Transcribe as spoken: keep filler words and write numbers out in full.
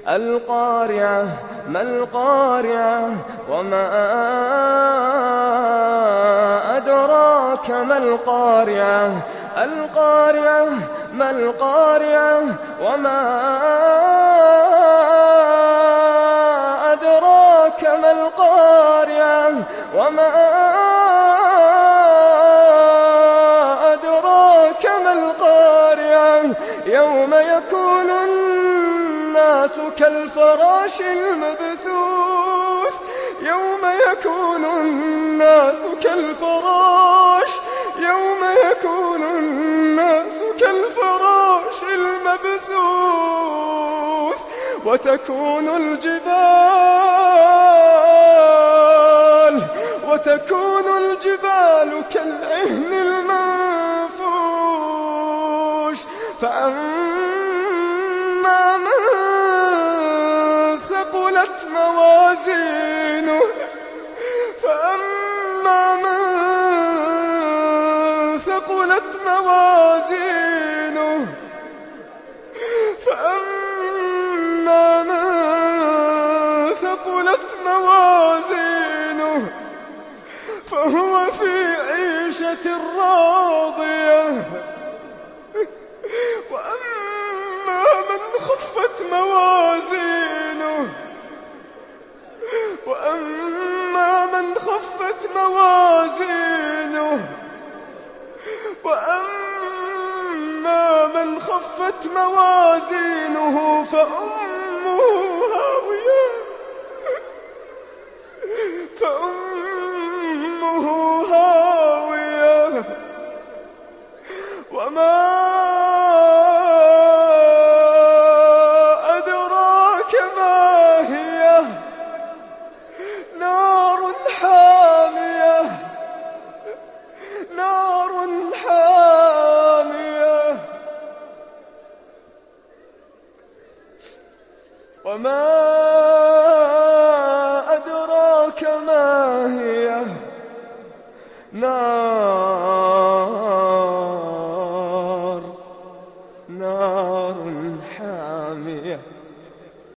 القارعة ما القارعة وما أدراك ما القارعة القارعة ما القارعة وما أدراك ما القارعة وما أدراك ما القارعة يوم يكون الناس كالفراش المبثوث يوم يكون الناس كالفراش يوم يكون الناس كالفراش المبثوث وتكون الجبال وتكون الجبال كالعهن المنفوش فأما من ثقلت موازينه فأما من ثقلت موازينه فأما من ثقلت موازينه فهو في عيشة راضية وأما من خفت موازينه وأما من خفت موازينه وأما من خفت موازينه فأمه هاوية فأمه هاوية وما أدراك ما هي نار حامية نار حامية وما